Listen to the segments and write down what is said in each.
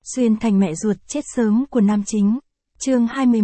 Xuyên thành mẹ ruột chết sớm của nam chính. Chương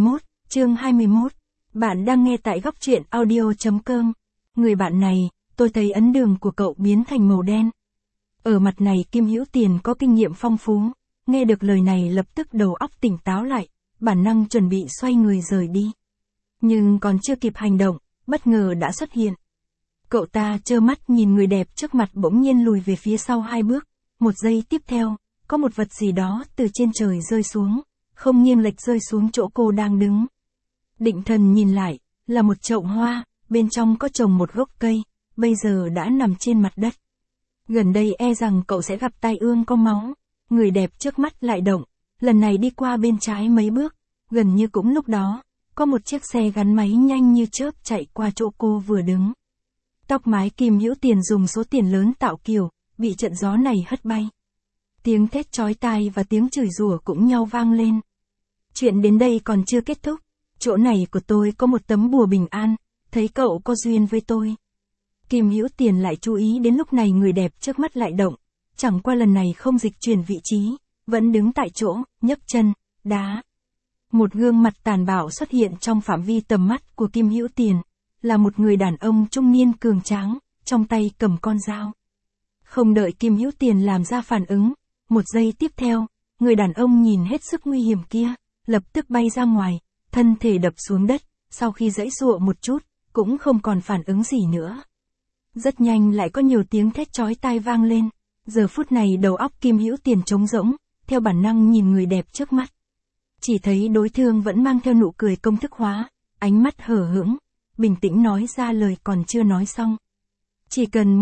21. Bạn đang nghe tại góc truyện audio.com. Người bạn này, tôi thấy ấn đường của cậu biến thành màu đen. Ở mặt này Kim Hữu Tiền có kinh nghiệm phong phú, nghe được lời này lập tức đầu óc tỉnh táo lại, bản năng chuẩn bị xoay người rời đi. Nhưng còn chưa kịp hành động, bất ngờ đã xuất hiện. Cậu ta trơ mắt nhìn người đẹp trước mặt bỗng nhiên lùi về phía sau 2 bước, một giây tiếp theo, có một vật gì đó từ trên trời rơi xuống, không nghiêng lệch rơi xuống chỗ cô đang đứng. Định thần nhìn lại, là một chậu hoa, bên trong có trồng một gốc cây, bây giờ đã nằm trên mặt đất. Gần đây e rằng cậu sẽ gặp tai ương có máu. Người đẹp trước mắt lại động, lần này đi qua bên trái mấy bước, gần như cũng lúc đó, có một chiếc xe gắn máy nhanh như chớp chạy qua chỗ cô vừa đứng. Tóc mái Kim Hữu Tiền dùng số tiền lớn tạo kiểu, bị trận gió này hất bay. Tiếng thét chói tai và tiếng chửi rủa cũng nhau vang lên. Chuyện đến đây còn chưa kết thúc, chỗ này của tôi có một tấm bùa bình an, thấy cậu có duyên với tôi. Kim Hữu Tiền lại chú ý đến lúc này người đẹp trước mắt lại động, chẳng qua lần này không dịch chuyển vị trí, vẫn đứng tại chỗ, nhấc chân, đá. Một gương mặt tàn bạo xuất hiện trong phạm vi tầm mắt của Kim Hữu Tiền, là một người đàn ông trung niên cường tráng, trong tay cầm con dao. Không đợi Kim Hữu Tiền làm ra phản ứng, một giây tiếp theo, người đàn ông nhìn hết sức nguy hiểm kia, lập tức bay ra ngoài, thân thể đập xuống đất, sau khi giãy giụa một chút, cũng không còn phản ứng gì nữa. Rất nhanh lại có nhiều tiếng thét chói tai vang lên, giờ phút này đầu óc Kim Hữu Tiền trống rỗng, theo bản năng nhìn người đẹp trước mắt. Chỉ thấy đối phương vẫn mang theo nụ cười công thức hóa, ánh mắt hờ hững, bình tĩnh nói ra lời còn chưa nói xong. Chỉ cần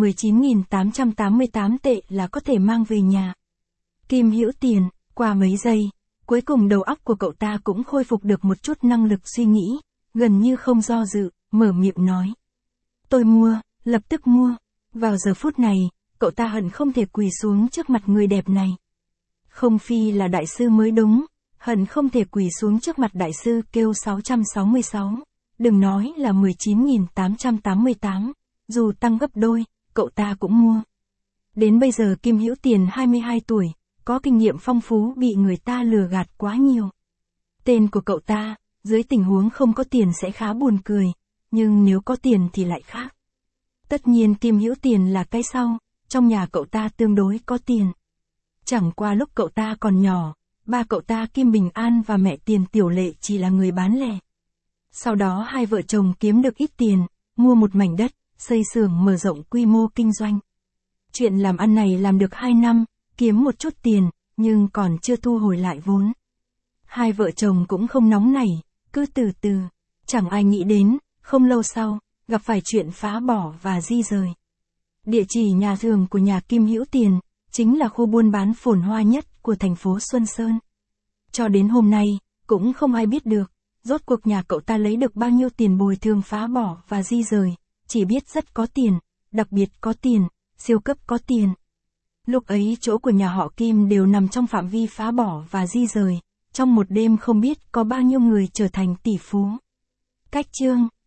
19.888 tệ là có thể mang về nhà. Kim Hữu Tiền, qua mấy giây, cuối cùng đầu óc của cậu ta cũng khôi phục được một chút năng lực suy nghĩ, gần như không do dự, mở miệng nói. Tôi mua, lập tức mua. Vào giờ phút này, cậu ta hận không thể quỳ xuống trước mặt người đẹp này. Không phi là đại sư mới đúng, hận không thể quỳ xuống trước mặt đại sư kêu 666, đừng nói là 19.888, dù tăng gấp đôi, cậu ta cũng mua. Đến bây giờ Kim Hữu Tiền 22 tuổi, có kinh nghiệm phong phú bị người ta lừa gạt quá nhiều. Tên của cậu ta, dưới tình huống không có tiền sẽ khá buồn cười, nhưng nếu có tiền thì lại khác. Tất nhiên Kim Hữu Tiền là cái sau, trong nhà cậu ta tương đối có tiền. Chẳng qua lúc cậu ta còn nhỏ, ba cậu ta Kim Bình An và mẹ Tiền Tiểu Lệ chỉ là người bán lẻ. Sau đó hai vợ chồng kiếm được ít tiền, mua một mảnh đất, xây xưởng mở rộng quy mô kinh doanh. Chuyện làm ăn này làm được 2 năm, kiếm một chút tiền, nhưng còn chưa thu hồi lại vốn. Hai vợ chồng cũng không nóng nảy, cứ từ từ, chẳng ai nghĩ đến, không lâu sau, gặp phải chuyện phá bỏ và di rời. Địa chỉ nhà xưởng của nhà Kim Hữu Tiền, chính là khu buôn bán phồn hoa nhất của thành phố Xuân Sơn. Cho đến hôm nay, cũng không ai biết được, rốt cuộc nhà cậu ta lấy được bao nhiêu tiền bồi thường phá bỏ và di rời, chỉ biết rất có tiền, đặc biệt có tiền, siêu cấp có tiền. Lúc ấy chỗ của nhà họ Kim đều nằm trong phạm vi phá bỏ và di rời, trong một đêm không biết có bao nhiêu người trở thành tỷ phú. Cách chương